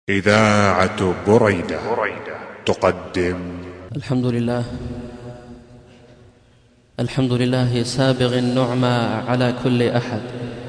إذاعة بريدة تقدم. الحمد لله سابغ النعمى على كل أحد،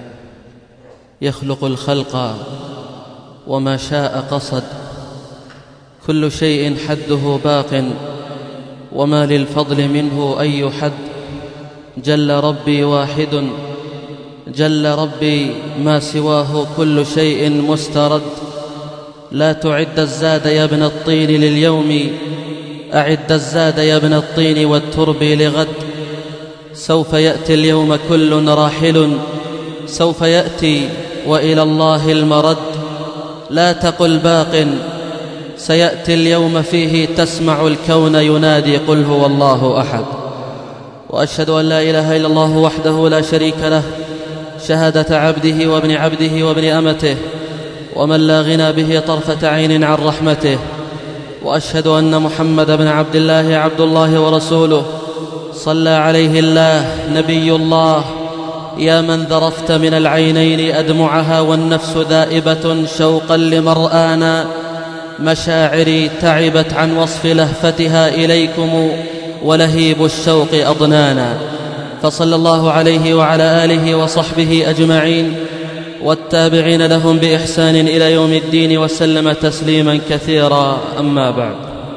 يخلق الخلق وما شاء قصد، كل شيء حده باق وما للفضل منه أي حد. جل ربي واحد، جل ربي ما سواه كل شيء مسترد. لا تعد الزاد يا ابن الطين لليوم، أعد الزاد يا ابن الطين والترب لغد. سوف يأتي اليوم كل راحل، سوف يأتي وإلى الله المرد. لا تقل باق، سيأتي اليوم فيه تسمع الكون ينادي قل هو الله أحد. وأشهد أن لا إله إلا الله وحده لا شريك له، شهادة عبده وابن عبده وابن أمته، ومن لا غنى به طرفة عين عن رحمته. وأشهد أن محمد بن عبد الله عبد الله ورسوله، صلى عليه الله نبي الله. يا من ذرفت من العينين أدمعها والنفس ذائبة شوقا لمرآنا، مشاعري تعبت عن وصف لهفتها إليكم ولهيب الشوق أضنانا. فصلى الله عليه وعلى آله وصحبه أجمعين والتابعين لهم بإحسان إلى يوم الدين وسلم تسليما كثيرا. أما بعد،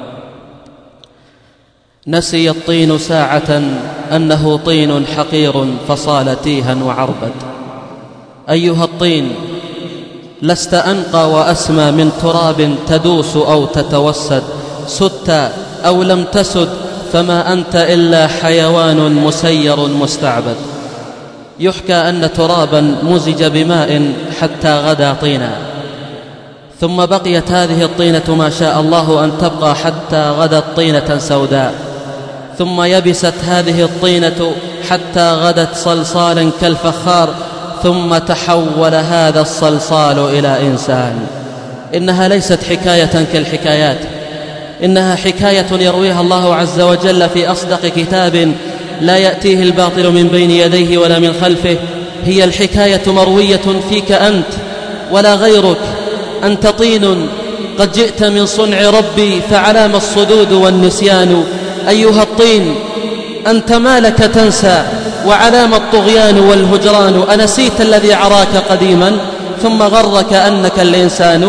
نسي الطين ساعة أنه طين حقير فصال تيها وعربد. أيها الطين، لست أنقى وأسمى من تراب تدوس أو تتوسد. سدت أو لم تسد فما أنت إلا حيوان مسير مستعبد. يحكى أن ترابا مزج بماء حتى غدا طينا، ثم بقيت هذه الطينة ما شاء الله أن تبقى حتى غدت طينة سوداء، ثم يبست هذه الطينة حتى غدت صلصالا كالفخار، ثم تحول هذا الصلصال إلى إنسان. إنها ليست حكاية كالحكايات، إنها حكاية يرويها الله عز وجل في أصدق كتاب لا يأتيه الباطل من بين يديه ولا من خلفه. هي الحكاية مروية فيك أنت ولا غيرك. أنت طين قد جئت من صنع ربي، فعلام الصدود والنسيان. أيها الطين، أنت ما لك تنسى وعلام الطغيان والهجران. أنسيت الذي عراك قديما ثم غرك أنك الإنسان؟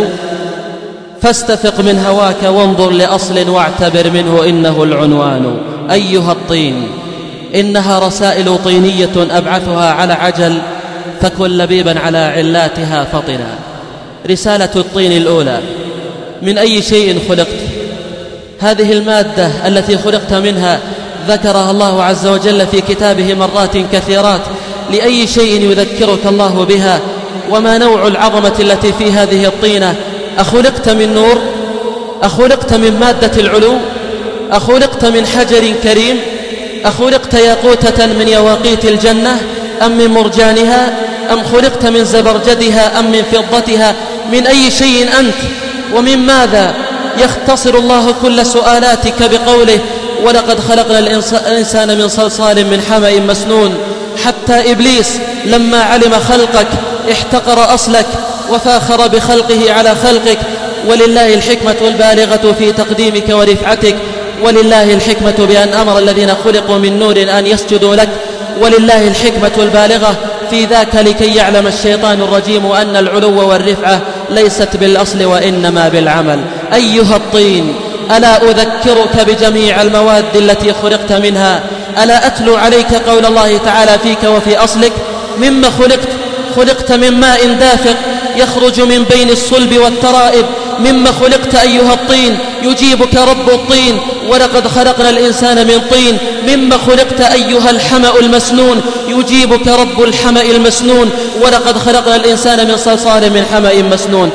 فاستفق من هواك وانظر لأصل واعتبر منه إنه العنوان. أيها الطين، إنها رسائل طينية أبعثها على عجل، فكن لبيبا على علاتها فطنا. رسالة الطين الأولى: من أي شيء خلقت؟ هذه المادة التي خلقت منها ذكرها الله عز وجل في كتابه مرات كثيرات. لأي شيء يذكرك الله بها؟ وما نوع العظمة التي في هذه الطينة؟ أخلقت من نور؟ أخلقت من مادة العلو؟ أخلقت من حجر كريم؟ أخلقت ياقوتة من يواقيت الجنة أم من مرجانها؟ أم خلقت من زبرجدها أم من فضتها؟ من أي شيء أنت ومن ماذا؟ يختصر الله كل سؤالاتك بقوله: ولقد خلقنا الإنسان من صلصال من حمأ مسنون. حتى إبليس لما علم خلقك احتقر أصلك وفاخر بخلقه على خلقك. ولله الحكمة البالغة في تقديمك ورفعتك، ولله الحكمة بأن أمر الذين خلقوا من نور أن يسجدوا لك، ولله الحكمة البالغة في ذاك لكي يعلم الشيطان الرجيم أن العلو والرفعة ليست بالأصل وإنما بالعمل. أيها الطين، ألا أذكرك بجميع المواد التي خلقت منها؟ ألا أتلو عليك قول الله تعالى فيك وفي أصلك؟ مما خلقت؟ خلقت من ماء دافق يخرج من بين الصلب والترائب. مما خلقت أيها الطين؟ يجيبك رب الطين: ولقد خلقنا الإنسان من طين. مما خلقت أيها الحمأ المسنون؟ يجيبك رب الحمأ المسنون: ولقد خلقنا الإنسان من صلصال من حمأ مسنون.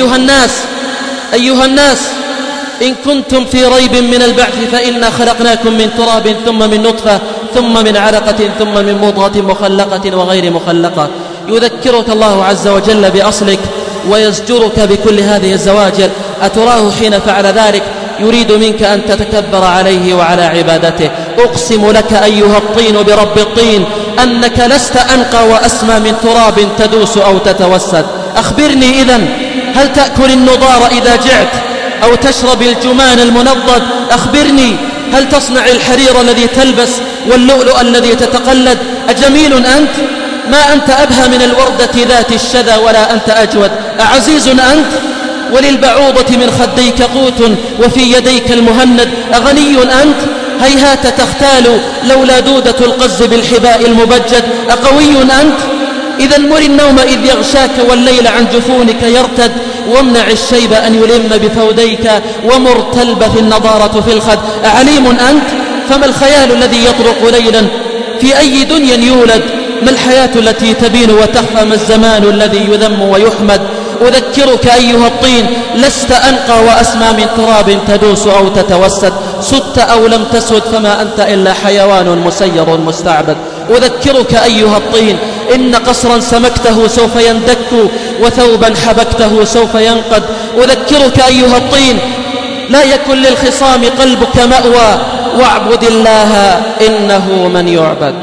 أيها الناس، إن كنتم في ريب من البعث فإنا خلقناكم من تراب ثم من نطفة ثم من علقة ثم من مضغة مخلقة وغير مخلقة. يذكرك الله عز وجل بأصلك ويزجرك بكل هذه الزواجر. أتراه حين فعل ذلك يريد منك أن تتكبر عليه وعلى عبادته؟ أقسم لك أيها الطين برب الطين أنك لست أنقى وأسمى من تراب تدوس أو تتوسد. أخبرني إذن، هل تأكل النضار إذا جعت أو تشرب الجمان المنضد؟ أخبرني، هل تصنع الحرير الذي تلبس واللؤلؤ الذي تتقلد؟ أجميل أنت؟ ما أنت أبهى من الوردة ذات الشذا ولا أنت أجود. أعزيز أنت؟ وللبعوضة من خديك قوت وفي يديك المهند. أغني أنت؟ هيهات تختال لولا دودة القز بالحباء المبجد. أقوي أنت؟ إذا مر النوم إذ يغشاك والليل عن جفونك يرتد، وامنع الشيب أن يلم بفوديك ومر تلبث النضارة في الخد. أعليم أنت؟ فما الخيال الذي يطرق ليلا؟ في أي دنيا يولد؟ ما الحياة التي تبين وتخفى؟ ما الزمان الذي يذم ويحمد؟ أذكرك أيها الطين لست أنقى وأسمى من تراب تدوس أو تتوسد. سدت أو لم تسد فما أنت إلا حيوان مسير مستعبد. أذكرك أيها الطين إن قصرا سمكته سوف يندك وثوبا حبكته سوف ينقد. أذكرك أيها الطين لا يكن للخصام قلبك مأوى واعبد الله إنه من يعبد.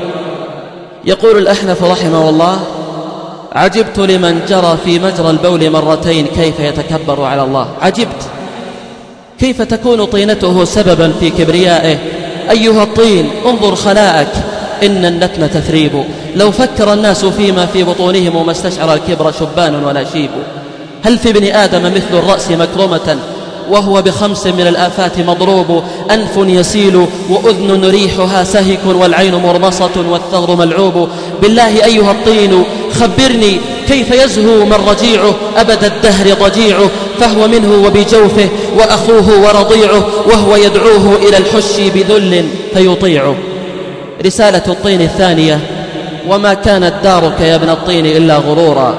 يقول الأحنف رحمه الله: عجبت لمن جرى في مجرى البول مرتين كيف يتكبر على الله. عجبت كيف تكون طينته سببا في كبريائه. أيها الطين انظر خلاءك إن النتن تثريب. لو فكر الناس فيما في بطونهم ما استشعر الكبر شبان ولا شيب. هل في ابن آدم مثل الرأس مكرمة وهو ب5 من الآفات مضروب؟ أنف يسيل وأذن ريحها سهك والعين مرمصة والثغر ملعوب. بالله أيها الطين خبرني كيف يزهو من رجيعه أبد الدهر ضجيعه، فهو منه وبجوفه وأخوه ورضيعه وهو يدعوه إلى الحش بذل فيطيعه. رسالة الطين الثانية: وما كانت دارك يا ابن الطين إلا غرورا.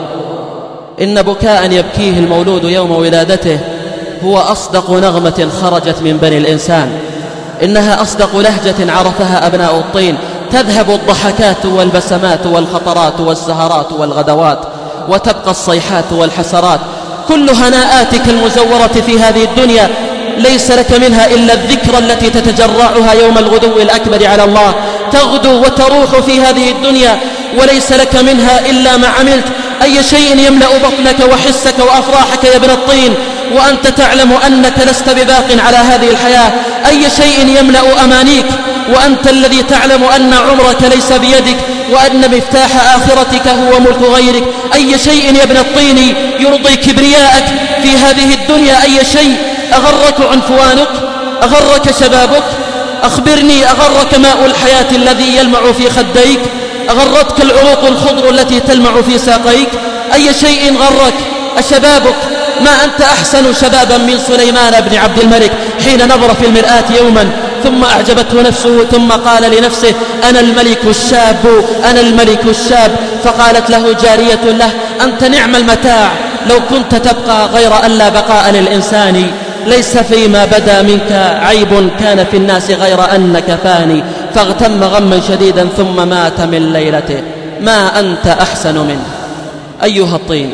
إن بكاء يبكيه المولود يوم ولادته هو أصدق نغمة خرجت من بني الإنسان. إنها أصدق لهجة عرفها أبناء الطين. تذهب الضحكات والبسمات والخطرات والسهرات والغدوات وتبقى الصيحات والحسرات. كل هناءاتك المزورة في هذه الدنيا ليس لك منها إلا الذكرى التي تتجرعها يوم الغدو الأكبر على الله. تغدو وتروح في هذه الدنيا وليس لك منها إلا ما عملت. أي شيء يملأ بطنك وحسك وأفراحك يا ابن الطين وأنت تعلم أنك لست بباق على هذه الحياة؟ أي شيء يملأ أمانيك وأنت الذي تعلم أن عمرك ليس بيدك وأن مفتاح آخرتك هو ملك غيرك؟ أي شيء يا ابن الطين يرضي كبرياءك في هذه الدنيا؟ أي شيء؟ أغرك عنفوانك؟ أغرك شبابك؟ أخبرني، أغرك ماء الحياة الذي يلمع في خديك؟ أغرتك العروق الخضر التي تلمع في ساقيك؟ أي شيء غرك؟ أشبابك؟ ما أنت أحسن شبابا من سليمان بن عبد الملك حين نظر في المرآة يوما ثم أعجبته نفسه ثم قال لنفسه: أنا الملك الشاب، أنا الملك الشاب. فقالت له جارية له: أنت نعم المتاع لو كنت تبقى، غير أن لا بقاء للإنسان. ليس فيما بدا منك عيب كان في الناس غير أنك فاني. فاغتم غما شديدا ثم مات من ليلته. ما أنت أحسن منه. أيها الطين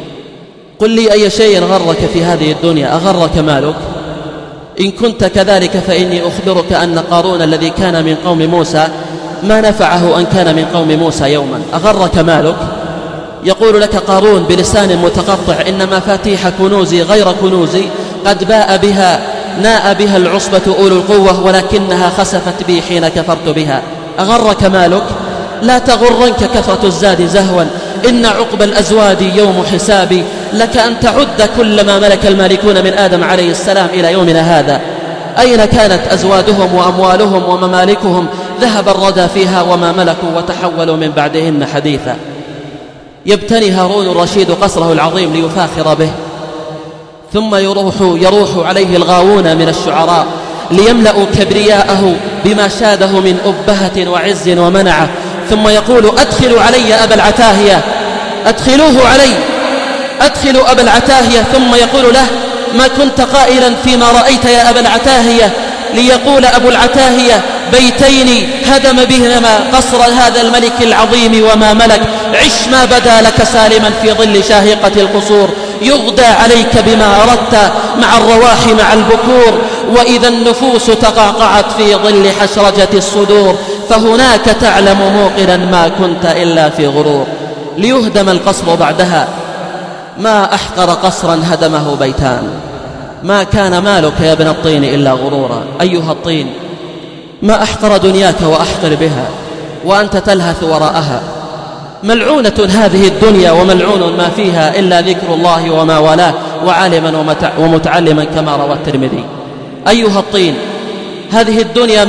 قل لي أي شيء غرك في هذه الدنيا؟ أغرك مالك؟ إن كنت كذلك فإني أخبرك أن قارون الذي كان من قوم موسى ما نفعه أن كان من قوم موسى يوما. أغرك مالك؟ يقول لك قارون بلسان متقطع: إن مفاتيح كنوزي غير كنوزي قد باء بها ناء بها العصبة أولو القوة ولكنها خسفت بي حين كفرت بها. أغرك مالك؟ لا تغرنك كثرة الزاد زهوا، إن عقب الأزواد يوم حسابي. لك أن تعد كل ما ملك المالكون من آدم عليه السلام إلى يومنا هذا. أين كانت أزوادهم وأموالهم وممالكهم؟ ذهب الردى فيها وما ملكوا وتحولوا من بعدهن حديثا. يبتني هارون الرشيد قصره العظيم ليفاخر به، ثم يروح عليه الغاوون من الشعراء ليملأوا كبرياءه بما شاده من أبهة وعز ومنعة، ثم يقول: أدخلوا علي أبا العتاهية، أدخلوه علي، أدخلوا أبا العتاهية. ثم يقول له: ما كنت قائلا فيما رأيت يا أبا العتاهية؟ ليقول أبو العتاهية: بيتين هدم بهما قصر هذا الملك العظيم وما ملك. عش ما بدا لك سالما في ظل شاهقة القصور، يغدى عليك بما أردت مع الرواح مع البكور، وإذا النفوس تقاقعت في ظل حشرجة الصدور، فهناك تعلم موقنا ما كنت إلا في غرور. ليهدم القصر بعدها ما أحقر قصرا هدمه بيتان. ما كان مالك يا ابن الطين إلا غرورا. أيها الطين، ما أحقر دنياك وأحقر بها وأنت تلهث وراءها. ملعونة هذه الدنيا وملعون ما فيها إلا ذكر الله وما والاه وعالما ومتعلما كما روى الترمذي. أيها الطين، هذه الدنيا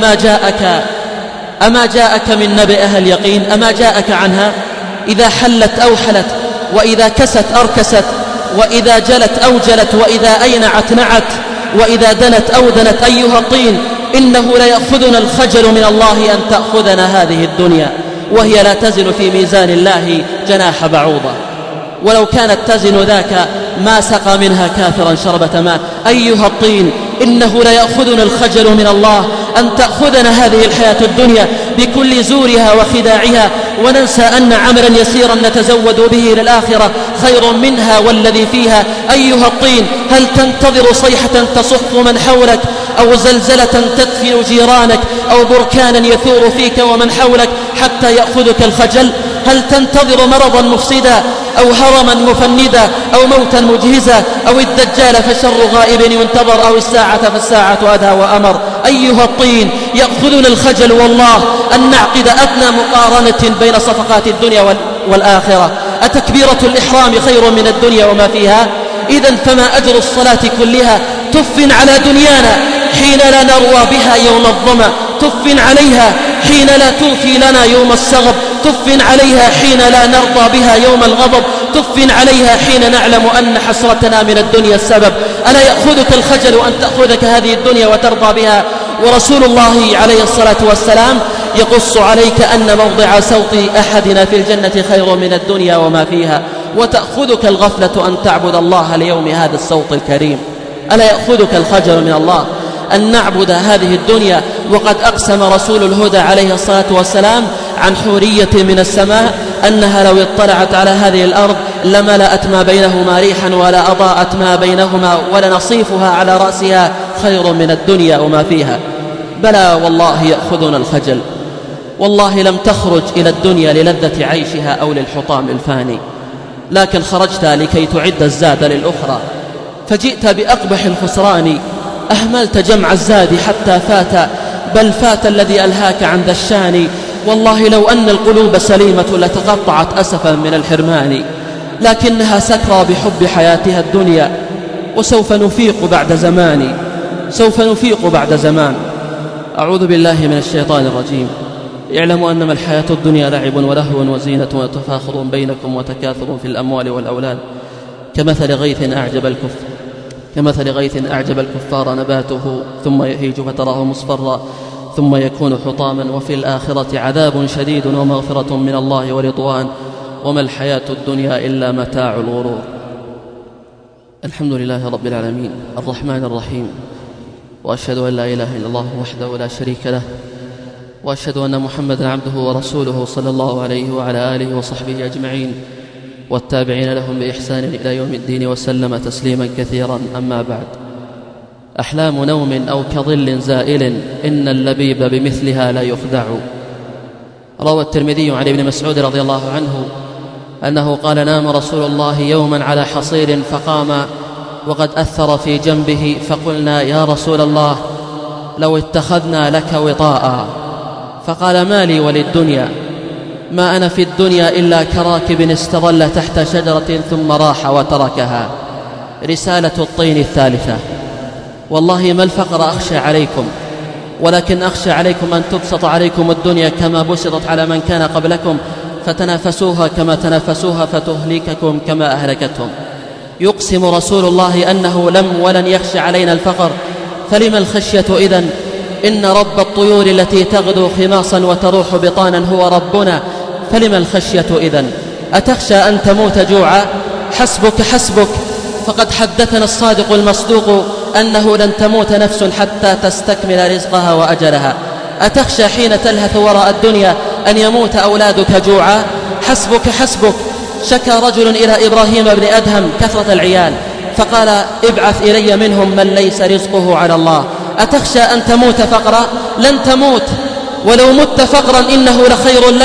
أما جاءك من نبأها اليقين؟ أما جاءك عنها؟ إذا حلت أوحلت، وإذا كست أركست، وإذا جلت أوجلت، وإذا أينعت نعت، وإذا دنت أودنت. أيها الطين، إنه ليأخذنا الخجل من الله أن تأخذنا هذه الدنيا وهي لا تزن في ميزان الله جناح بعوضة، ولو كانت تزن ذاك ما سقى منها كافرا شربة ماء. أيها الطين، إنه ليأخذنا الخجل من الله أن تأخذنا هذه الحياة الدنيا بكل زورها وخداعها، وننسى أن عملا يسيرا نتزود به إلى الآخرة خير منها والذي فيها. أيها الطين، هل تنتظر صيحة تصف من حولك، أو زلزلة تدفن جيرانك، أو بركانا يثور فيك ومن حولك حتى يأخذك الخجل؟ هل تنتظر مرضا مفسدا، أو هرما مفندا، أو موتا مجهزا، أو الدجال فشر غائب ينتظر، أو الساعة فالساعة أدهى وأمر؟ أيها الطين، يأخذنا الخجل والله أن نعقد أدنى مقارنة بين صفقات الدنيا والآخرة. أتكبيرة الإحرام خير من الدنيا وما فيها؟ إذن فما أجر الصلاة كلها؟ تف على دنيانا حين لا نروى بها يوم الظمأ، تف عليها حين لا توفي لنا يوم السغب، تف عليها حين لا نرضى بها يوم الغضب، تف عليها حين نعلم أن حسرتنا من الدنيا السبب. ألا يأخذك الخجل أن تأخذك هذه الدنيا وترضى بها؟ ورسول الله عليه الصلاة والسلام يقص عليك أن موضع صوت أحدنا في الجنة خير من الدنيا وما فيها، وتأخذك الغفلة أن تعبد الله ليوم هذا الصوت الكريم. ألا يأخذك الخجل من الله أن نعبد هذه الدنيا وقد أقسم رسول الهدى عليه الصلاة والسلام عن حورية من السماء أنها لو اطلعت على هذه الأرض لملأت ما بينهما ريحا ولا أضاءت ما بينهما ولنصيفها على رأسها خير من الدنيا وما فيها. بلى والله يأخذنا الخجل. والله لم تخرج إلى الدنيا للذة عيشها أو للحطام الفاني، لكن خرجت لكي تعد الزاد للأخرى، فجئت بأقبح الخسران. أهملت جمع الزاد حتى فات، بل فات الذي ألهاك عن ذا الشان. والله لو أن القلوب سليمة لتقطعت أسفا من الحرمان، لكنها سكرى بحب حياتها الدنيا، وسوف نفيق بعد زمان، سوف نفيق بعد زمان. أعوذ بالله من الشيطان الرجيم. اعلموا أنما الحياة الدنيا لعب ولهو وزينة وتفاخر بينكم وتكاثر في الأموال والأولاد كمثل غيث أعجب الكفار نباته ثم يهيج فتراه مصفرا ثم يكون حطاما، وفي الآخرة عذاب شديد ومغفرة من الله ورضوان، وما الحياة الدنيا إلا متاع الغرور. الحمد لله رب العالمين الرحمن الرحيم، وأشهد أن لا إله إلا الله وحده لا شريك له، وأشهد أن محمدا عبده ورسوله صلى الله عليه وعلى آله وصحبه أجمعين والتابعين لهم بإحسان إلى يوم الدين وسلم تسليما كثيرا. أما بعد، أحلام نوم أو كظل زائل إن اللبيب بمثلها لا يخدع. روى الترمذي عن ابن مسعود رضي الله عنه أنه قال: نام رسول الله يوما على حصير فقام وقد أثر في جنبه، فقلنا: يا رسول الله لو اتخذنا لك وطاء. فقال: ما لي وللدنيا، ما أنا في الدنيا إلا كراكب استظل تحت شجرة ثم راح وتركها. رسالة الطين الثالثة. والله ما الفقر أخشى عليكم، ولكن أخشى عليكم أن تبسط عليكم الدنيا كما بسطت على من كان قبلكم، فتنافسوها كما تنافسوها فتهلككم كما أهلكتهم. يقسم رسول الله أنه لم ولن يخشى علينا الفقر، فلما الخشية إذن؟ إن رب الطيور التي تغدو خماصا وتروح بطانا هو ربنا، فلما الخشية إذن؟ أتخشى أن تموت جوعا؟ حسبك، فقد حدثنا الصادق المصدوق أنه لن تموت نفس حتى تستكمل رزقها وأجلها. أتخشى حين تلهث وراء الدنيا أن يموت أولادك جوعا؟ حسبك. شكى رجل إلى إبراهيم بن أدهم كثرة العيال، فقال: ابعث إلي منهم من ليس رزقه على الله. أتخشى أن تموت فقرا؟ لن تموت، ولو مت فقرا إنه لخير لك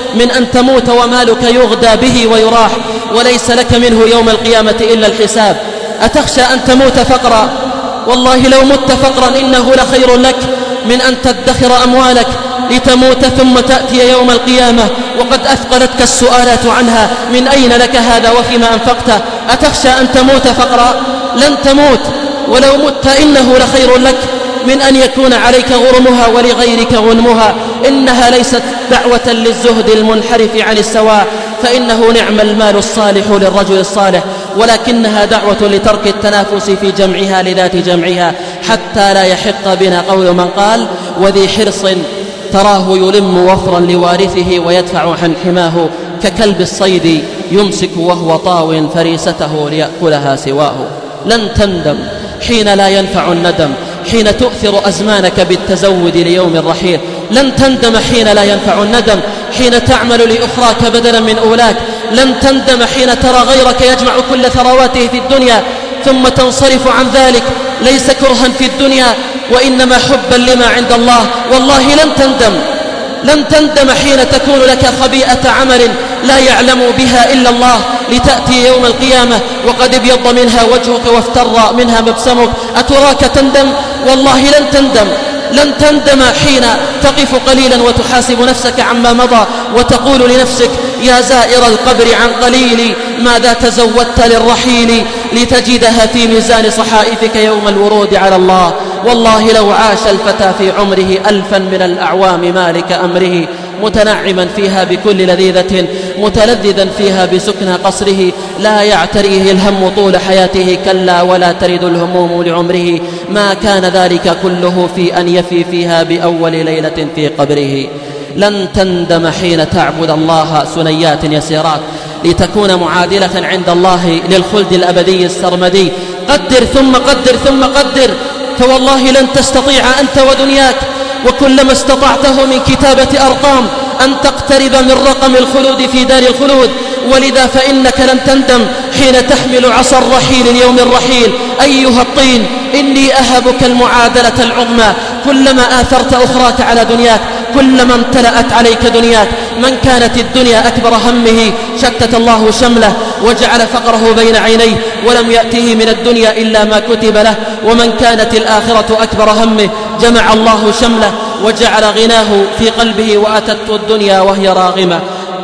من أن تموت ومالك يغدى به ويراح وليس لك منه يوم القيامة إلا الحساب؟ أتخشى أن تموت فقرا؟ والله لو مت فقرا إنه لخير لك من أن تدخر أموالك لتموت ثم تأتي يوم القيامة وقد أثقلتك السؤالات عنها: من أين لك هذا وفيما أنفقته؟ أتخشى أن تموت فقرا؟ لن تموت، ولو مت إنه لخير لك من أن يكون عليك غرمها ولغيرك غنمها. إنها ليست دعوة للزهد المنحرف عن السواء، فإنه نعم المال الصالح للرجل الصالح، ولكنها دعوة لترك التنافس في جمعها لذات جمعها، حتى لا يحق بنا قول من قال: وذي حرص تراه يلم وفرا لوارثه ويدفع عن حماه، ككلب الصيد يمسك وهو طاو فريسته ليأكلها سواه. لن تندم حين لا ينفع الندم، حين تؤثر أزمانك بالتزود ليوم الرحيل. لن تندم حين لا ينفع الندم، حين تعمل لأخراك بدلا من أولاك. لن تندم حين ترى غيرك يجمع كل ثرواته في الدنيا ثم تنصرف عن ذلك، ليس كرها في الدنيا وإنما حبا لما عند الله. والله لن تندم، لن تندم حين تكون لك خبيئة عمل لا يعلم بها إلا الله، لتأتي يوم القيامة وقد ابيض منها وجهك وافتر منها مبسمك. أتراك تندم؟ والله لن تندم. لن تندم حين تقف قليلا وتحاسب نفسك عما مضى وتقول لنفسك: يا زائر القبر عن قليل ماذا تزودت للرحيل، لتجدها في ميزان صحائفك يوم الورود على الله. والله لو عاش الفتى في عمره 1000 من الأعوام مالك أمره، متنعما فيها بكل لذيذة، متلذذا فيها بسكن قصره، لا يعتريه الهم طول حياته، كلا ولا ترد الهموم لعمره، ما كان ذلك كله في أن يفي فيها بأول ليلة في قبره. لن تندم حين تعبد الله سنيات يسيرات، لتكون معادلة عند الله للخلد الأبدي السرمدي. قدر ثم قدر ثم قدر، فوالله لن تستطيع أنت ودنياك وكلما استطعته من كتابة أرقام أن تقترب من رقم الخلود في دار الخلود. ولذا فإنك لن تندم حين تحمل عصا الرحيل اليوم الرحيل. أيها الطين، إني أهبك المعادلة العظمى، كلما آثرت أخراك على دنياك كلما امتلأت عليك دنياك. من كانت الدنيا أكبر همه شتت الله شمله وجعل فقره بين عينيه، ولم يأته من الدنيا إلا ما كتب له. ومن كانت الآخرة أكبر همه جمع الله شمله وجعل غناه في قلبه، وأتته الدنيا وهي راغمة.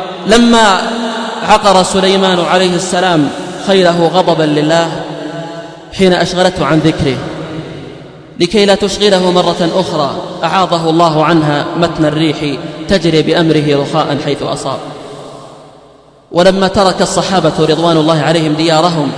لما عقر سليمان عليه السلام خيله غضبا لله حين أشغلته عن ذكره لكي لا تشغله مرة أخرى، أعاضه الله عنها متن الريح تجري بأمره رخاء حيث أصاب. ولما ترك الصحابة رضوان الله عليهم ديارهم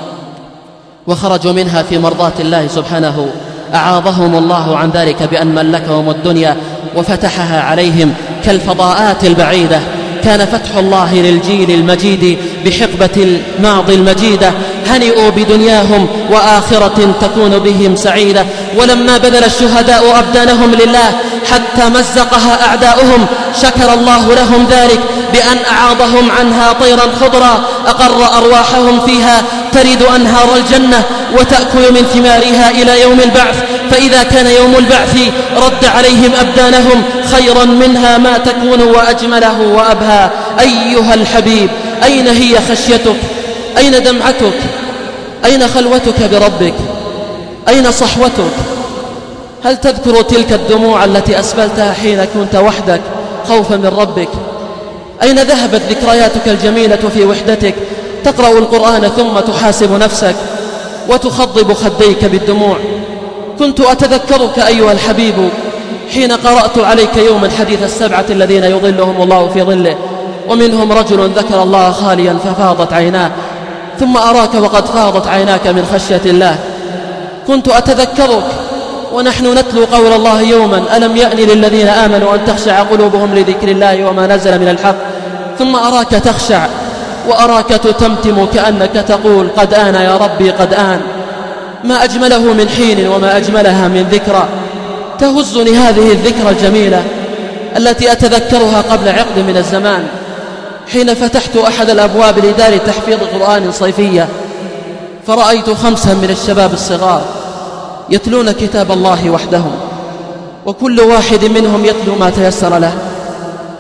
وخرجوا منها في مرضاة الله سبحانه، أعاضهم الله عن ذلك بأن ملكهم الدنيا وفتحها عليهم كالفضاءات البعيدة. كان فتح الله للجيل المجيد بحقبة الماضي المجيدة، هنئوا بدنياهم وآخرة تكون بهم سعيدة. ولما بذل الشهداء أبدانهم لله حتى مزقها أعداؤهم، شكر الله لهم ذلك بأن أعاضهم عنها طيرا خضرا، أقر أرواحهم فيها ترد أنهار الجنة وتأكل من ثمارها إلى يوم البعث. فإذا كان يوم البعث رد عليهم أبدانهم خيرا منها ما تكون وأجمله وأبهى. أيها الحبيب، أين هي خشيتك؟ أين دمعتك؟ أين خلوتك بربك؟ أين صحوتك؟ هل تذكر تلك الدموع التي أسبلتها حين كنت وحدك خوفا من ربك؟ أين ذهبت ذكرياتك الجميلة في وحدتك تقرأ القرآن ثم تحاسب نفسك وتخضب خديك بالدموع؟ كنت أتذكرك أيها الحبيب حين قرأت عليك يوما حديث السبعة الذين يظلهم الله في ظله، ومنهم رجل ذكر الله خاليا ففاضت عيناه، ثم أراك وقد فاضت عيناك من خشية الله. كنت أتذكرك ونحن نتلو قول الله يوما: ألم يأن للذين آمنوا أن تخشع قلوبهم لذكر الله وما نزل من الحق. ثم أراك تخشع وأراك تتمتم كأنك تقول: قد آن يا ربي قد آن. ما أجمله من حين وما أجملها من ذكرى. تهزني هذه الذكرى الجميلة التي أتذكرها قبل عقد من الزمان، حين فتحت أحد الأبواب لدار تحفيظ قرآن صيفية، فرأيت 5 من الشباب الصغار يتلون كتاب الله وحدهم، وكل واحد منهم يتلو ما تيسر له.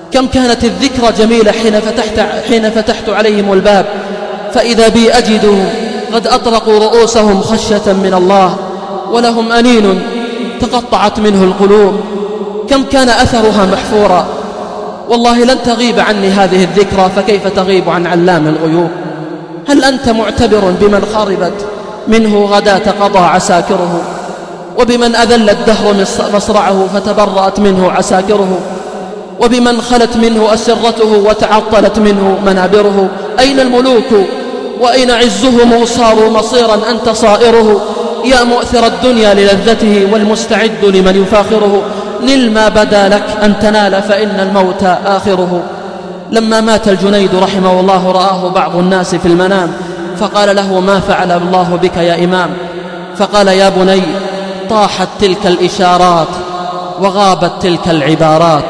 كم كانت الذكرى جميلة حين فتحت عليهم الباب فإذا بي أجدهم قد أطرقوا رؤوسهم خشية من الله ولهم أنين تقطعت منه القلوب. كم كان أثرها محفورا. والله لن تغيب عني هذه الذكرى، فكيف تغيب عن علام الغيوب؟ هل أنت معتبر بمن خربت منه غداة قضى عساكره، وبمن أذل الدهر مصرعه فتبرأت منه عساكره، وبمن خلت منه أسرته وتعطلت منه منابره؟ أين الملوك وأين عزهم صاروا مصيرا أنت صائره؟ يا مؤثر الدنيا للذته والمستعد لمن يفاخره، نل ما بدا لك أن تنال فإن الموت آخره. لما مات الجنيد رحمه الله رآه بعض الناس في المنام فقال له: ما فعل الله بك يا إمام؟ فقال: يا بني، طاحت تلك الإشارات وغابت تلك العبارات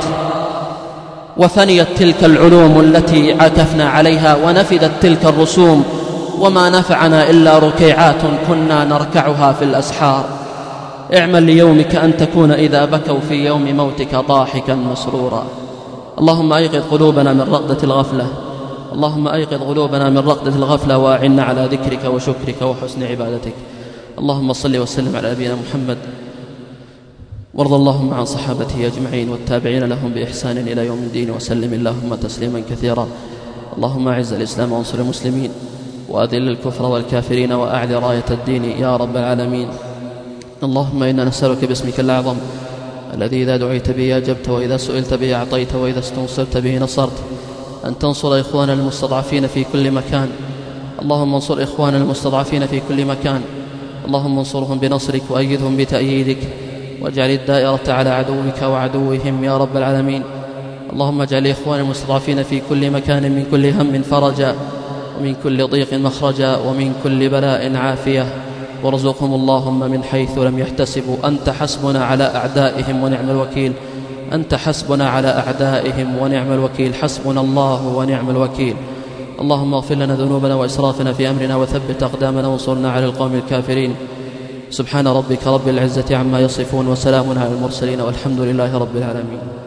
وفنيت تلك العلوم التي عكفنا عليها ونفدت تلك الرسوم، وما نفعنا إلا ركيعات كنا نركعها في الأسحار. اعمل ليومك أن تكون إذا بكوا في يوم موتك ضاحكا مسرورا. اللهم أيقظ قلوبنا من رقدة الغفلة، اللهم أيقظ قلوبنا من رقدة الغفلة وأعنا على ذكرك وشكرك وحسن عبادتك. اللهم صل وسلم على نبينا محمد، وارض اللهم عن صحابته أجمعين والتابعين لهم بإحسان إلى يوم الدين، وسلم اللهم تسليما كثيرا. اللهم أعز الإسلام وانصر المسلمين، وأذل الكفر والكافرين، وأعل راية الدين يا رب العالمين. اللهم إنا نسألك باسمك الأعظم الذي إذا دعيت به أجبت، وإذا سئلت به أعطيت، وإذا استنصرت به نصرت، أن تنصر إخواننا المستضعفين في كل مكان. اللهم انصر إخواننا المستضعفين في كل مكان، اللهم انصرهم بنصرك وأيدهم بتأييدك، واجعل الدائرة على عدوك وعدوهم يا رب العالمين. اللهم اجعل إخواننا المستضعفين في كل مكان من كل هم فرجا، ومن كل ضيق مخرجا، ومن كل بلاء عافية، وارزقهم اللهم من حيث لم يحتسبوا. أنت حسبنا على أعدائهم ونعم الوكيل، أنت حسبنا على أعدائهم ونعم الوكيل، حسبنا الله ونعم الوكيل. اللهم اغفر لنا ذنوبنا وإسرافنا في أمرنا، وثبت أقدامنا وانصرنا على القوم الكافرين. سبحان ربك رب العزة عما يصفون، وسلام على المرسلين، والحمد لله رب العالمين.